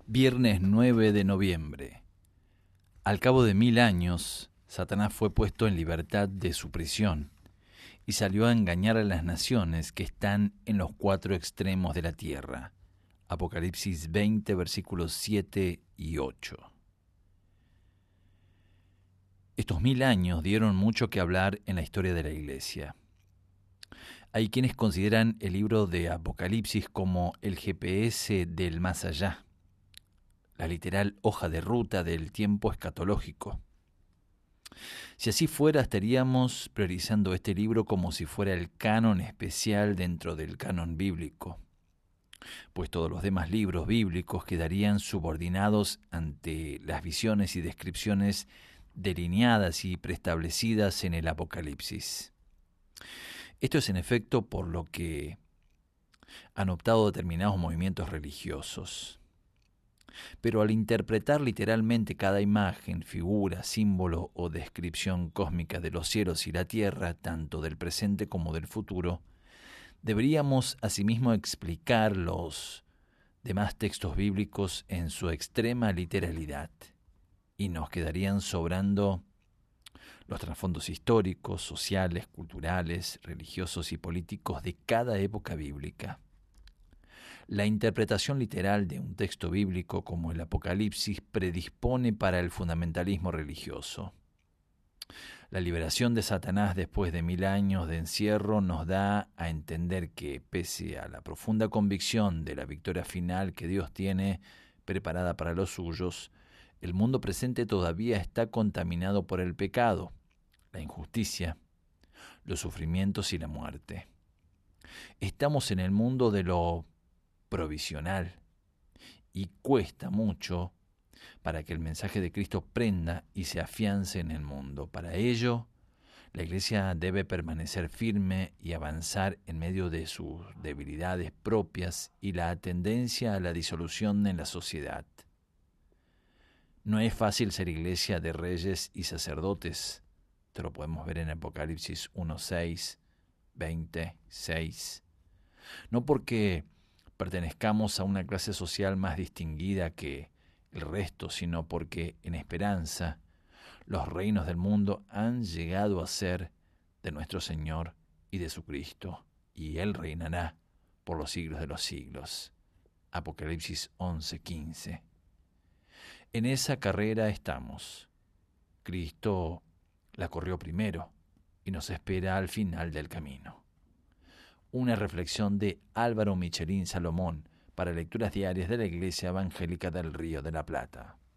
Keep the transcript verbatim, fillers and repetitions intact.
Viernes nueve de noviembre. Al cabo de mil años, Satanás fue puesto en libertad de su prisión y salió a engañar a las naciones que están en los cuatro extremos de la tierra. Apocalipsis veinte, versículos siete y ocho. Estos mil años dieron mucho que hablar en la historia de la Iglesia. Hay quienes consideran el libro de Apocalipsis como el G P S del más allá, la literal hoja de ruta del tiempo escatológico. Si así fuera, estaríamos priorizando este libro como si fuera el canon especial dentro del canon bíblico, pues todos los demás libros bíblicos quedarían subordinados ante las visiones y descripciones delineadas y preestablecidas en el Apocalipsis. Esto es en efecto por lo que han optado determinados movimientos religiosos. Pero al interpretar literalmente cada imagen, figura, símbolo o descripción cósmica de los cielos y la tierra, tanto del presente como del futuro, deberíamos asimismo explicar los demás textos bíblicos en su extrema literalidad, y nos quedarían sobrando los trasfondos históricos, sociales, culturales, religiosos y políticos de cada época bíblica. La interpretación literal de un texto bíblico como el Apocalipsis predispone para el fundamentalismo religioso. La liberación de Satanás después de mil años de encierro nos da a entender que, pese a la profunda convicción de la victoria final que Dios tiene preparada para los suyos, el mundo presente todavía está contaminado por el pecado, la injusticia, los sufrimientos y la muerte. Estamos en el mundo de lo provisional y cuesta mucho para que el mensaje de Cristo prenda y se afiance en el mundo. Para ello, la Iglesia debe permanecer firme y avanzar en medio de sus debilidades propias y la tendencia a la disolución en la sociedad. No es fácil ser iglesia de reyes y sacerdotes. Esto lo podemos ver en Apocalipsis uno, seis, veinte, seis. No porque pertenezcamos a una clase social más distinguida que el resto, sino porque en esperanza los reinos del mundo han llegado a ser de nuestro Señor y de su Cristo, y Él reinará por los siglos de los siglos. Apocalipsis once, quince. En esa carrera estamos. Cristo la corrió primero y nos espera al final del camino. Una reflexión de Álvaro Michelín Salomón para lecturas diarias de la Iglesia Evangélica del Río de la Plata.